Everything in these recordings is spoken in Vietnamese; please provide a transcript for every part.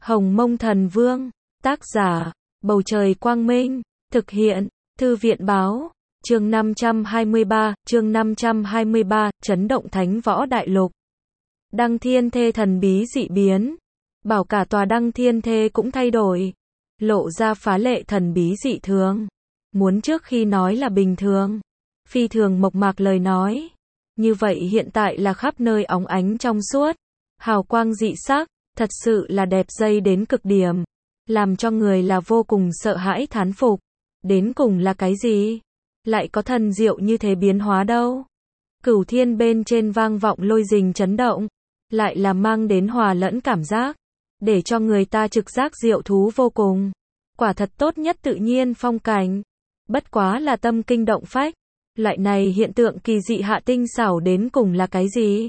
Hồng Mông Thần Vương, tác giả, Bầu Trời Quang Minh, thực hiện, Thư viện Báo, chương 523, chấn động Thánh Võ Đại Lục. Đăng Thiên Thê thần bí dị biến, bảo cả tòa Đăng Thiên Thê cũng thay đổi, lộ ra phá lệ thần bí dị thường. Muốn trước khi nói là bình thường, phi thường mộc mạc lời nói, như vậy hiện tại là khắp nơi óng ánh trong suốt, hào quang dị sắc, thật sự là đẹp dây đến cực điểm, làm cho người là vô cùng sợ hãi thán phục. Đến cùng là cái gì? Lại có thần diệu như thế biến hóa đâu? Cửu thiên bên trên vang vọng lôi rình chấn động, lại là mang đến hòa lẫn cảm giác, để cho người ta trực giác diệu thú vô cùng. Quả thật tốt nhất tự nhiên phong cảnh, bất quá là tâm kinh động phách. Loại này hiện tượng kỳ dị hạ tinh xảo đến cùng là cái gì?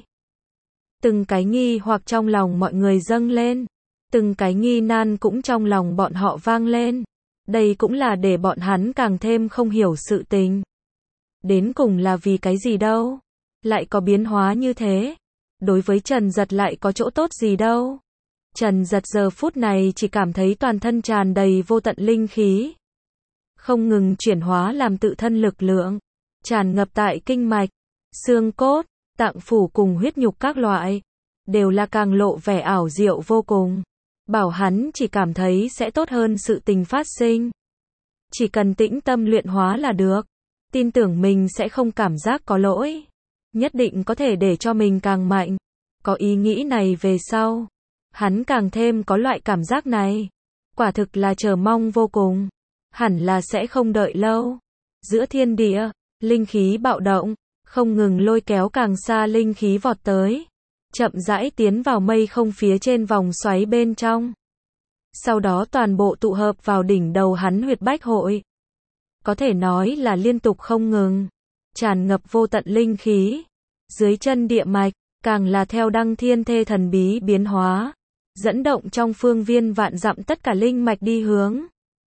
Từng cái nghi hoặc trong lòng mọi người dâng lên, từng cái nghi nan cũng trong lòng bọn họ vang lên. Đây cũng là để bọn hắn càng thêm không hiểu sự tình. Đến cùng là vì cái gì đâu? Lại có biến hóa như thế? Đối với Trần Giật lại có chỗ tốt gì đâu? Trần Giật giờ phút này chỉ cảm thấy toàn thân tràn đầy vô tận linh khí, không ngừng chuyển hóa làm tự thân lực lượng, tràn ngập tại kinh mạch, xương cốt, tạng phủ cùng huyết nhục các loại, đều là càng lộ vẻ ảo diệu vô cùng. Bảo hắn chỉ cảm thấy sẽ tốt hơn sự tình phát sinh. Chỉ cần tĩnh tâm luyện hóa là được, tin tưởng mình sẽ không cảm giác có lỗi, nhất định có thể để cho mình càng mạnh. Có ý nghĩ này về sau, hắn càng thêm có loại cảm giác này, quả thực là chờ mong vô cùng, hẳn là sẽ không đợi lâu. Giữa thiên địa, linh khí bạo động, không ngừng lôi kéo càng xa linh khí vọt tới, chậm rãi tiến vào mây không phía trên vòng xoáy bên trong. Sau đó toàn bộ tụ hợp vào đỉnh đầu hắn huyệt bách hội. Có thể nói là liên tục không ngừng, tràn ngập vô tận linh khí. Dưới chân địa mạch, càng là theo Đăng Thiên Thê thần bí biến hóa, dẫn động trong phương viên vạn dặm tất cả linh mạch đi hướng.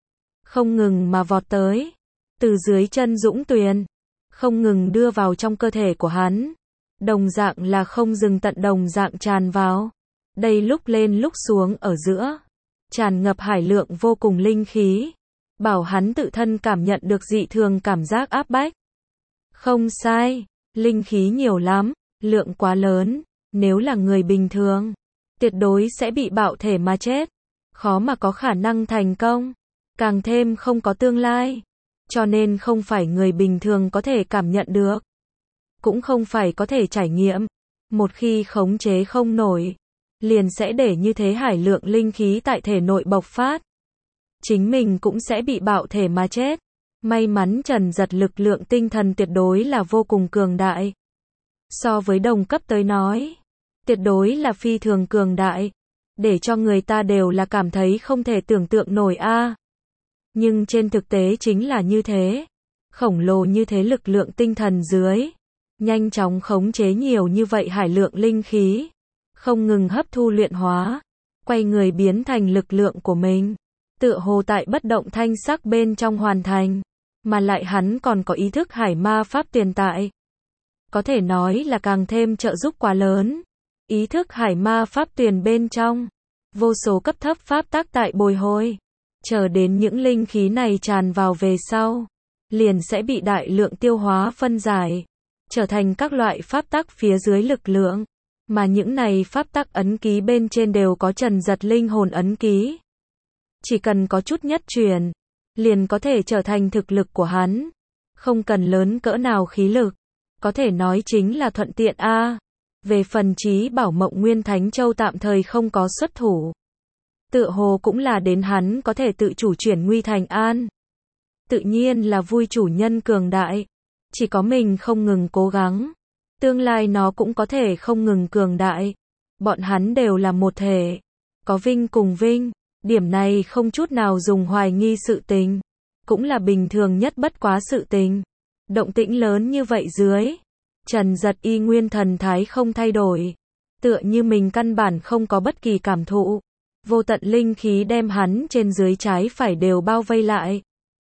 Không ngừng mà vọt tới, từ dưới chân dũng tuyền, không ngừng đưa vào trong cơ thể của hắn. Đồng dạng là không dừng tận đồng dạng tràn vào. Đây lúc lên lúc xuống ở giữa, tràn ngập hải lượng vô cùng linh khí, bảo hắn tự thân cảm nhận được dị thường cảm giác áp bách. Không sai, linh khí nhiều lắm, lượng quá lớn, nếu là người bình thường, tuyệt đối sẽ bị bạo thể mà chết, khó mà có khả năng thành công, càng thêm không có tương lai, cho nên không phải người bình thường có thể cảm nhận được, cũng không phải có thể trải nghiệm. Một khi khống chế không nổi, liền sẽ để như thế hải lượng linh khí tại thể nội bộc phát, chính mình cũng sẽ bị bạo thể mà chết. May mắn Trần Giật lực lượng tinh thần tuyệt đối là vô cùng cường đại, so với đồng cấp tới nói, tuyệt đối là phi thường cường đại, để cho người ta đều là cảm thấy không thể tưởng tượng nổi a. Nhưng trên thực tế chính là như thế, khổng lồ như thế lực lượng tinh thần dưới, nhanh chóng khống chế nhiều như vậy hải lượng linh khí, không ngừng hấp thu luyện hóa, quay người biến thành lực lượng của mình, tựa hồ tại bất động thanh sắc bên trong hoàn thành, mà lại hắn còn có ý thức hải ma pháp tuyền tại. Có thể nói là càng thêm trợ giúp quá lớn. Ý thức hải ma pháp tuyền bên trong, vô số cấp thấp pháp tắc tại bồi hồi, chờ đến những linh khí này tràn vào về sau, liền sẽ bị đại lượng tiêu hóa phân giải, trở thành các loại pháp tắc phía dưới lực lượng, mà những này pháp tắc ấn ký bên trên đều có Trần Giật linh hồn ấn ký. Chỉ cần có chút nhất truyền, liền có thể trở thành thực lực của hắn, không cần lớn cỡ nào khí lực, có thể nói chính là thuận tiện a. Về phần Chí Bảo Mộng Nguyên Thánh Châu tạm thời không có xuất thủ, tựa hồ cũng là đến hắn có thể tự chủ chuyển nguy thành an. Tự nhiên là vui chủ nhân cường đại, chỉ có mình không ngừng cố gắng, tương lai nó cũng có thể không ngừng cường đại. Bọn hắn đều là một thể, có vinh cùng vinh, điểm này không chút nào dùng hoài nghi sự tình, cũng là bình thường nhất bất quá sự tình. Động tĩnh lớn như vậy dưới, Trần Giật y nguyên thần thái không thay đổi, tựa như mình căn bản không có bất kỳ cảm thụ, vô tận linh khí đem hắn trên dưới trái phải đều bao vây lại.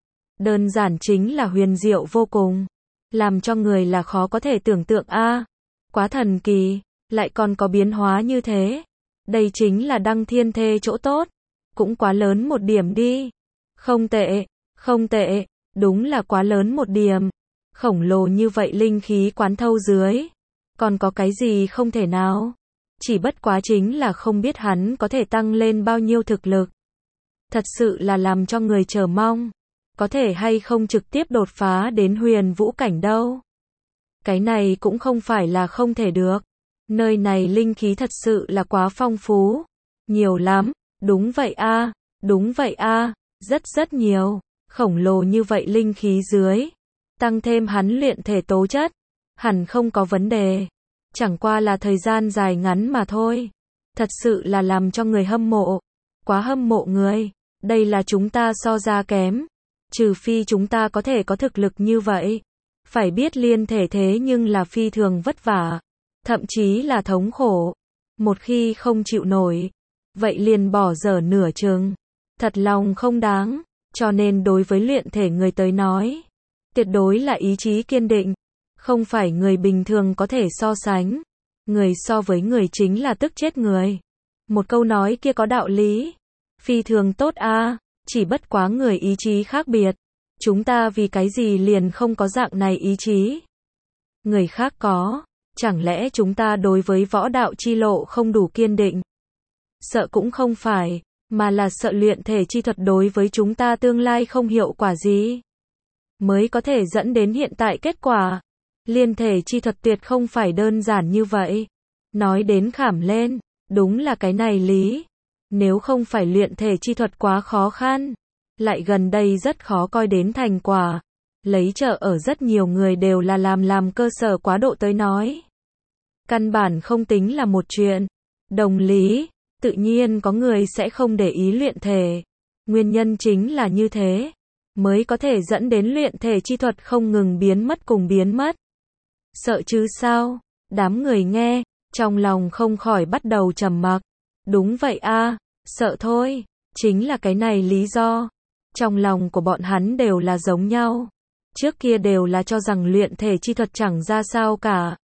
Đơn giản chính là huyền diệu vô cùng, làm cho người là khó có thể tưởng tượng a. Quá thần kỳ, lại còn có biến hóa như thế. Đây chính là Đăng Thiên Thê chỗ tốt, cũng quá lớn một điểm đi. Không tệ, không tệ, đúng là quá lớn một điểm. Khổng lồ như vậy linh khí quán thâu dưới. Còn có cái gì không thể nào? Chỉ bất quá chính là không biết hắn có thể tăng lên bao nhiêu thực lực. Thật sự là làm cho người chờ mong. Có thể hay không trực tiếp đột phá đến huyền vũ cảnh đâu. Cái này cũng không phải là không thể được. Nơi này linh khí thật sự là quá phong phú. Nhiều lắm. Đúng vậy a, đúng vậy a, rất nhiều. Khổng lồ như vậy linh khí dưới. Tăng thêm hắn luyện thể tố chất. Hẳn không có vấn đề. Chẳng qua là thời gian dài ngắn mà thôi. Thật sự là làm cho người hâm mộ. Quá hâm mộ người. Đây là chúng ta so ra kém. Trừ phi chúng ta có thể có thực lực như vậy. Phải biết liên thể thế nhưng là phi thường vất vả. Thậm chí là thống khổ. Một khi không chịu nổi. Vậy liền bỏ dở nửa chừng. Thật lòng không đáng. Cho nên đối với luyện thể người tới nói. Tuyệt đối là ý chí kiên định. Không phải người bình thường có thể so sánh. Người so với người chính là tức chết người. Một câu nói kia có đạo lý. Phi thường tốt a, chỉ bất quá người ý chí khác biệt. Chúng ta vì cái gì liền không có dạng này ý chí? Người khác có, chẳng lẽ chúng ta đối với võ đạo chi lộ không đủ kiên định? Sợ cũng không phải, mà là sợ luyện thể chi thuật đối với chúng ta tương lai không hiệu quả gì. Mới có thể dẫn đến hiện tại kết quả. Liên thể chi thuật tuyệt không phải đơn giản như vậy. Nói đến khảm lên, đúng là cái này lý. Nếu không phải luyện thể chi thuật quá khó khăn, lại gần đây rất khó coi đến thành quả. Lấy trợ ở rất nhiều người đều là làm cơ sở quá độ tới nói. Căn bản không tính là một chuyện. Đồng lý, tự nhiên có người sẽ không để ý luyện thể. Nguyên nhân chính là như thế, mới có thể dẫn đến luyện thể chi thuật không ngừng biến mất cùng biến mất. Sợ chứ sao? Đám người nghe, trong lòng không khỏi bắt đầu trầm mặc. Đúng vậy a, sợ thôi, chính là cái này lý do. Trong lòng của bọn hắn đều là giống nhau. Trước kia đều là cho rằng luyện thể chi thuật chẳng ra sao cả.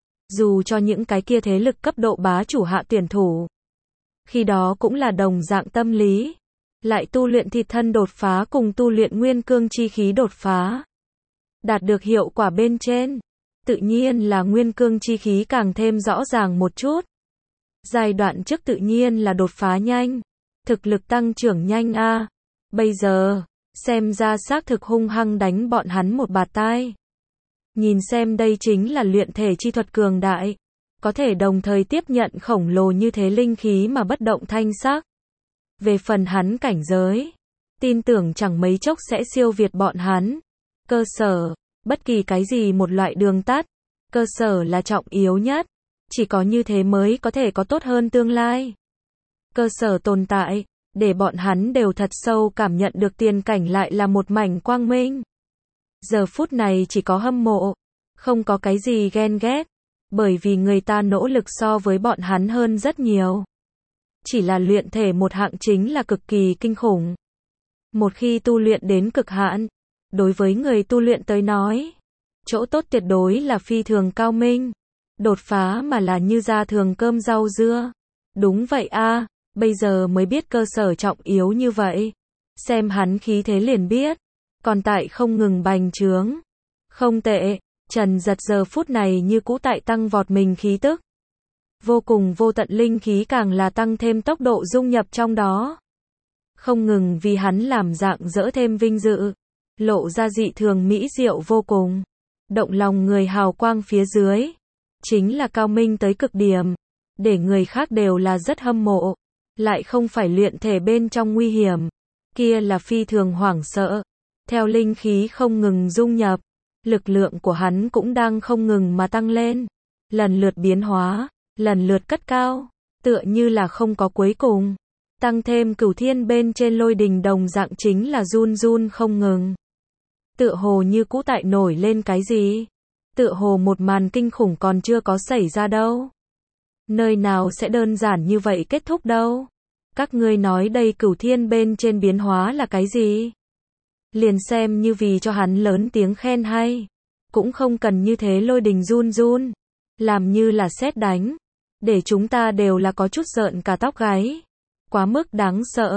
Dù cho những cái kia thế lực cấp độ bá chủ hạ tuyển thủ. Khi đó cũng là đồng dạng tâm lý. Lại tu luyện thịt thân đột phá cùng tu luyện nguyên cương chi khí đột phá. Đạt được hiệu quả bên trên. Tự nhiên là nguyên cương chi khí càng thêm rõ ràng một chút. Giai đoạn trước tự nhiên là đột phá nhanh. Thực lực tăng trưởng nhanh a. Bây giờ, xem ra xác thực hung hăng đánh bọn hắn một bạt tai. Nhìn xem đây chính là luyện thể chi thuật cường đại. Có thể đồng thời tiếp nhận khổng lồ như thế linh khí mà bất động thanh sắc. Về phần hắn cảnh giới, tin tưởng chẳng mấy chốc sẽ siêu việt bọn hắn. Cơ sở, bất kỳ cái gì một loại đường tắt, cơ sở là trọng yếu nhất. Chỉ có như thế mới có thể có tốt hơn tương lai. Cơ sở tồn tại, để bọn hắn đều thật sâu cảm nhận được tiền cảnh lại là một mảnh quang minh. Giờ phút này chỉ có hâm mộ, không có cái gì ghen ghét, bởi vì người ta nỗ lực so với bọn hắn hơn rất nhiều. Chỉ là luyện thể một hạng chính là cực kỳ kinh khủng. Một khi tu luyện đến cực hạn, đối với người tu luyện tới nói, chỗ tốt tuyệt đối là phi thường cao minh. Đột phá mà là như ra thường cơm rau dưa. Đúng vậy a, bây giờ mới biết cơ sở trọng yếu như vậy. Xem hắn khí thế liền biết. Còn tại không ngừng bành trướng. Không tệ, Trần Giật giờ phút này như cũ tại tăng vọt mình khí tức. Vô cùng vô tận linh khí càng là tăng thêm tốc độ dung nhập trong đó. Không ngừng vì hắn làm dạng dỡ thêm vinh dự. Lộ ra dị thường mỹ diệu vô cùng. Động lòng người hào quang phía dưới. Chính là cao minh tới cực điểm. Để người khác đều là rất hâm mộ. Lại không phải luyện thể bên trong nguy hiểm. Kia là phi thường hoảng sợ. Theo linh khí không ngừng dung nhập. Lực lượng của hắn cũng đang không ngừng mà tăng lên. Lần lượt biến hóa. Lần lượt cất cao. Tựa như là không có cuối cùng. Tăng thêm cửu thiên bên trên lôi đình đồng dạng chính là run run không ngừng. Tựa hồ như cũ tại nổi lên cái gì. Tựa hồ một màn kinh khủng còn chưa có xảy ra đâu. Nơi nào sẽ đơn giản như vậy kết thúc đâu. Các ngươi nói đây cửu thiên bên trên biến hóa là cái gì? Liền xem như vì cho hắn lớn tiếng khen hay. Cũng không cần như thế lôi đình run run. Làm như là sét đánh. Để chúng ta đều là có chút rợn cả tóc gáy. Quá mức đáng sợ.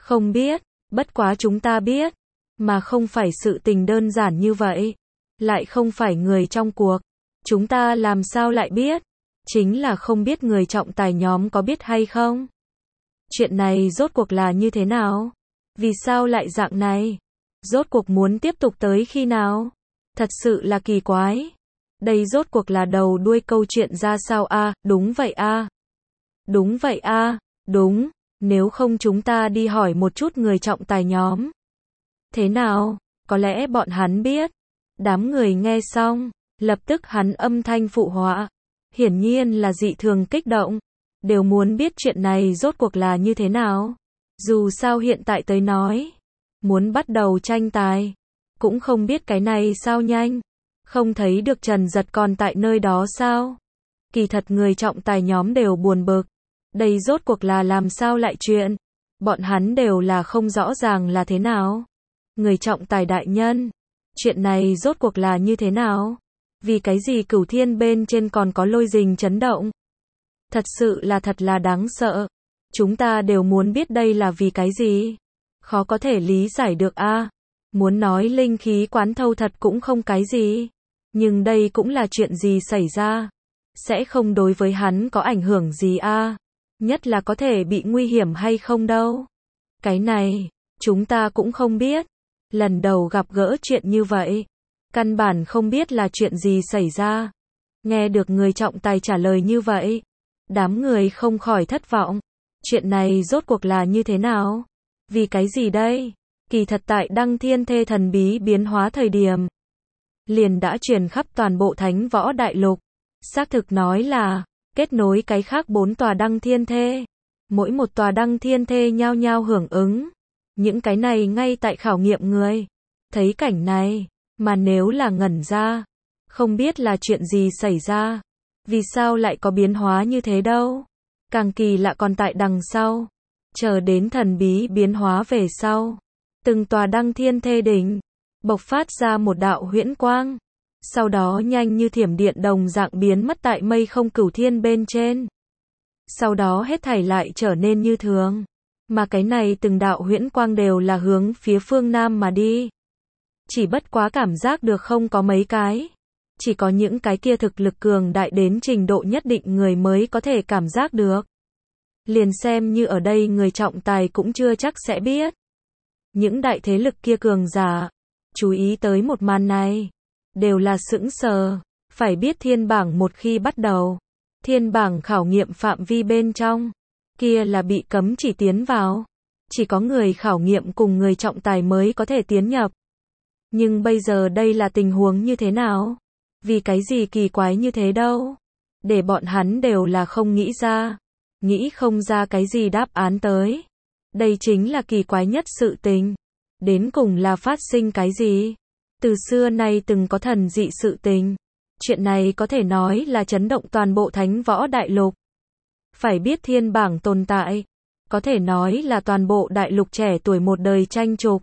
Không biết, bất quá chúng ta biết, mà không phải sự tình đơn giản như vậy, lại không phải người trong cuộc, chúng ta làm sao lại biết, chính là không biết người trọng tài nhóm có biết hay không. Chuyện này rốt cuộc là như thế nào? Vì sao lại dạng này? Rốt cuộc muốn tiếp tục tới khi nào? Thật sự là kỳ quái. Đây rốt cuộc là đầu đuôi câu chuyện ra sao a? Đúng vậy a. Đúng vậy a, đúng, nếu không chúng ta đi hỏi một chút người trọng tài nhóm. Thế nào? Có lẽ bọn hắn biết. Đám người nghe xong, lập tức hắn âm thanh phụ họa. Hiển nhiên là dị thường kích động, đều muốn biết chuyện này rốt cuộc là như thế nào. Dù sao hiện tại tới nói, muốn bắt đầu tranh tài, cũng không biết cái này sao nhanh. Không thấy được Trần Giật còn tại nơi đó sao? Kỳ thật người trọng tài nhóm đều buồn bực. Đây rốt cuộc là làm sao lại chuyện? Bọn hắn đều là không rõ ràng là thế nào. Người trọng tài đại nhân, chuyện này rốt cuộc là như thế nào? Vì cái gì Cửu Thiên bên trên còn có lôi rình chấn động? Thật sự là thật là đáng sợ. Chúng ta đều muốn biết đây là vì cái gì? Khó có thể lý giải được a. Muốn nói linh khí quán thâu thật cũng không cái gì. Nhưng đây cũng là chuyện gì xảy ra? Sẽ không đối với hắn có ảnh hưởng gì a? Nhất là có thể bị nguy hiểm hay không đâu. Cái này, chúng ta cũng không biết. Lần đầu gặp gỡ chuyện như vậy. Căn bản không biết là chuyện gì xảy ra. Nghe được người trọng tài trả lời như vậy. Đám người không khỏi thất vọng. Chuyện này rốt cuộc là như thế nào? Vì cái gì đây? Kỳ thật tại Đăng Thiên Thê thần bí biến hóa thời điểm, liền đã truyền khắp toàn bộ Thánh Võ Đại Lục. Xác thực nói là, kết nối cái khác 4 tòa Đăng Thiên Thê. Mỗi một tòa Đăng Thiên Thê nhao nhao hưởng ứng. Những cái này ngay tại khảo nghiệm người. Thấy cảnh này, mà nếu là ngẩn ra, không biết là chuyện gì xảy ra. Vì sao lại có biến hóa như thế đâu? Càng kỳ lạ còn tại đằng sau. Chờ đến thần bí biến hóa về sau. Từng tòa Đăng Thiên Thê đỉnh, bộc phát ra một đạo huyễn quang. Sau đó nhanh như thiểm điện đồng dạng biến mất tại mây không Cửu Thiên bên trên. Sau đó hết thảy lại trở nên như thường. Mà cái này từng đạo huyễn quang đều là hướng phía phương Nam mà đi. Chỉ bất quá cảm giác được không có mấy cái. Chỉ có những cái kia thực lực cường đại đến trình độ nhất định người mới có thể cảm giác được. Liền xem như ở đây người trọng tài cũng chưa chắc sẽ biết. Những đại thế lực kia cường giả, chú ý tới một màn này, đều là sững sờ. Phải biết thiên bảng một khi bắt đầu, thiên bảng khảo nghiệm phạm vi bên trong, kia là bị cấm chỉ tiến vào. Chỉ có người khảo nghiệm cùng người trọng tài mới có thể tiến nhập. Nhưng bây giờ đây là tình huống như thế nào? Vì cái gì kỳ quái như thế đâu? Để bọn hắn đều là không nghĩ ra. Nghĩ không ra cái gì đáp án tới. Đây chính là kỳ quái nhất sự tình. Đến cùng là phát sinh cái gì? Từ xưa nay từng có thần dị sự tình. Chuyện này có thể nói là chấn động toàn bộ Thánh Võ Đại Lục. Phải biết thiên bảng tồn tại, có thể nói là toàn bộ đại lục trẻ tuổi một đời tranh chụp.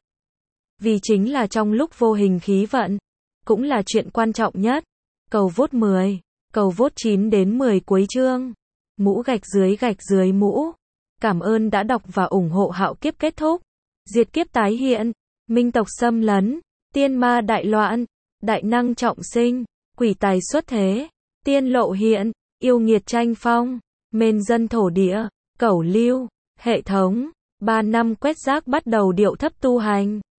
Vì chính là trong lúc vô hình khí vận, cũng là chuyện quan trọng nhất. Cầu vote 10, cầu vote 9 đến 10 cuối chương. Mũ gạch dưới mũ. Cảm ơn đã đọc và ủng hộ Hạo Kiếp kết thúc. Diệt kiếp tái hiện, minh tộc xâm lấn, tiên ma đại loạn, đại năng trọng sinh, quỷ tài xuất thế, tiên lộ hiện, yêu nghiệt tranh phong, mên dân thổ địa, cẩu lưu, hệ thống, 3 năm quét rác bắt đầu điệu thấp tu hành.